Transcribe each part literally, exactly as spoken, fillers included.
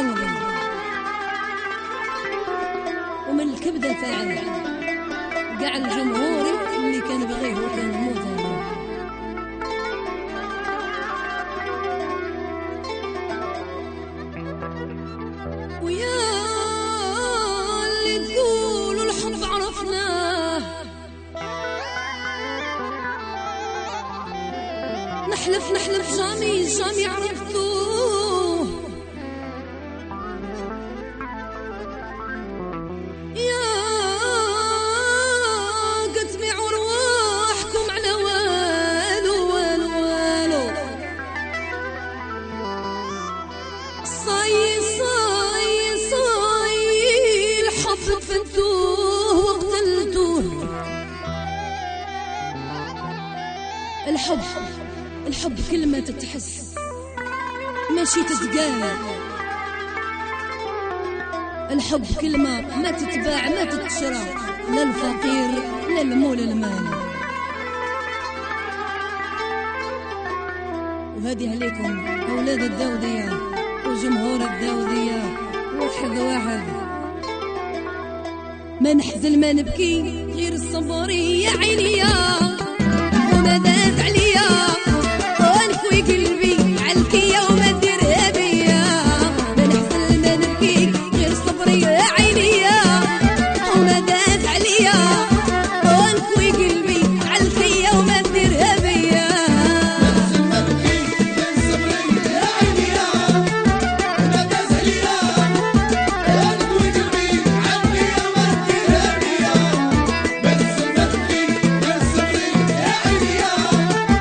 الدولي ومن الكبدة تاعي قاع الجمهوري اللي كان بغيه وكان يموت عليه. ويا اللي تقولوا الحب عرفناه، نحلف نحلف جامي جامي عرفتوه. يا قد تبيعوا رواحكم على والو والو والو. صاي صاي صاي الحب دفنتوه وقتلتوه. الحب الحب كلمة تتحس ماشي تتقال. الحب كلمة ما تتباع ما تتشرى، لا الفقير لا المول المال. وهذه عليكم أولاد الداودية وجمهور الداودية، واحد واحد. ما نحزن ما نبكي غير الصبر يا عيني وما داز عليا وانكوي قلبي عليكي وما ديرها بيا. ما نحزن ما نبكي غير صبري يا عيني وما داز عليا وانكوي قلبي عليكي وما ديرها بيا. ما نحزن ما نبكي غير صبري يا عيني وما داز عليا وانكوي قلبي عليكي وما ديرها بيا. ما نحزن ما نبكي غير صبري يا عيني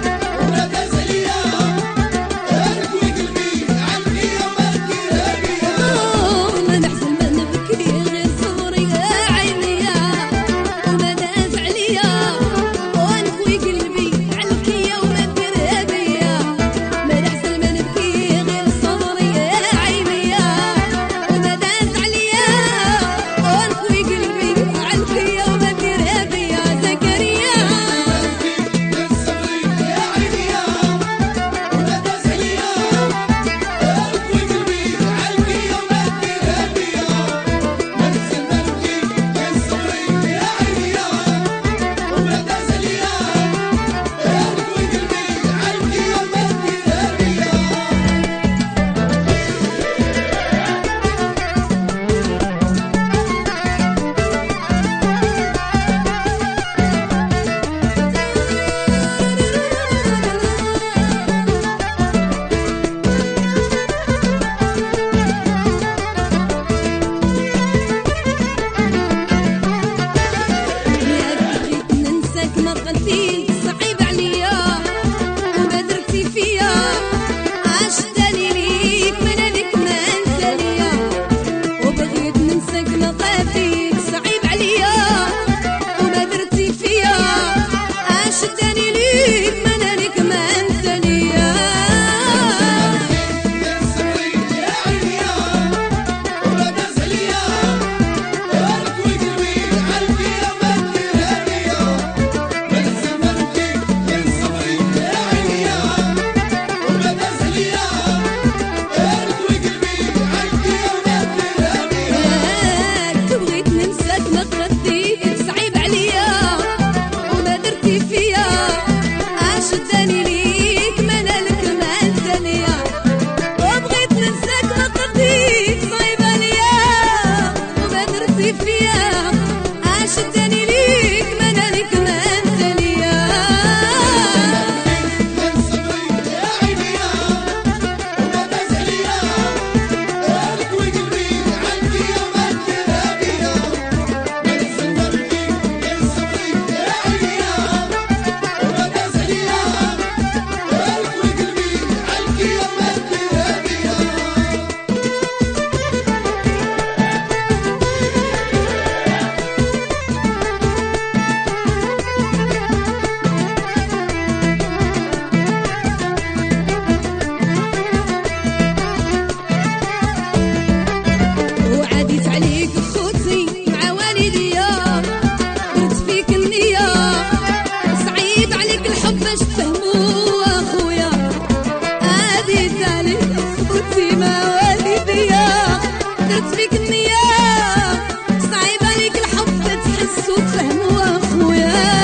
فيك النية صعيب عليك الحب تحس وتفهم واخويا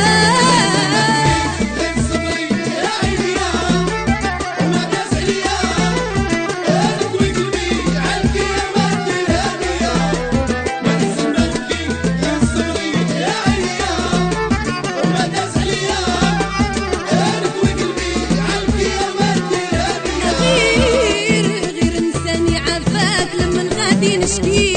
نشكي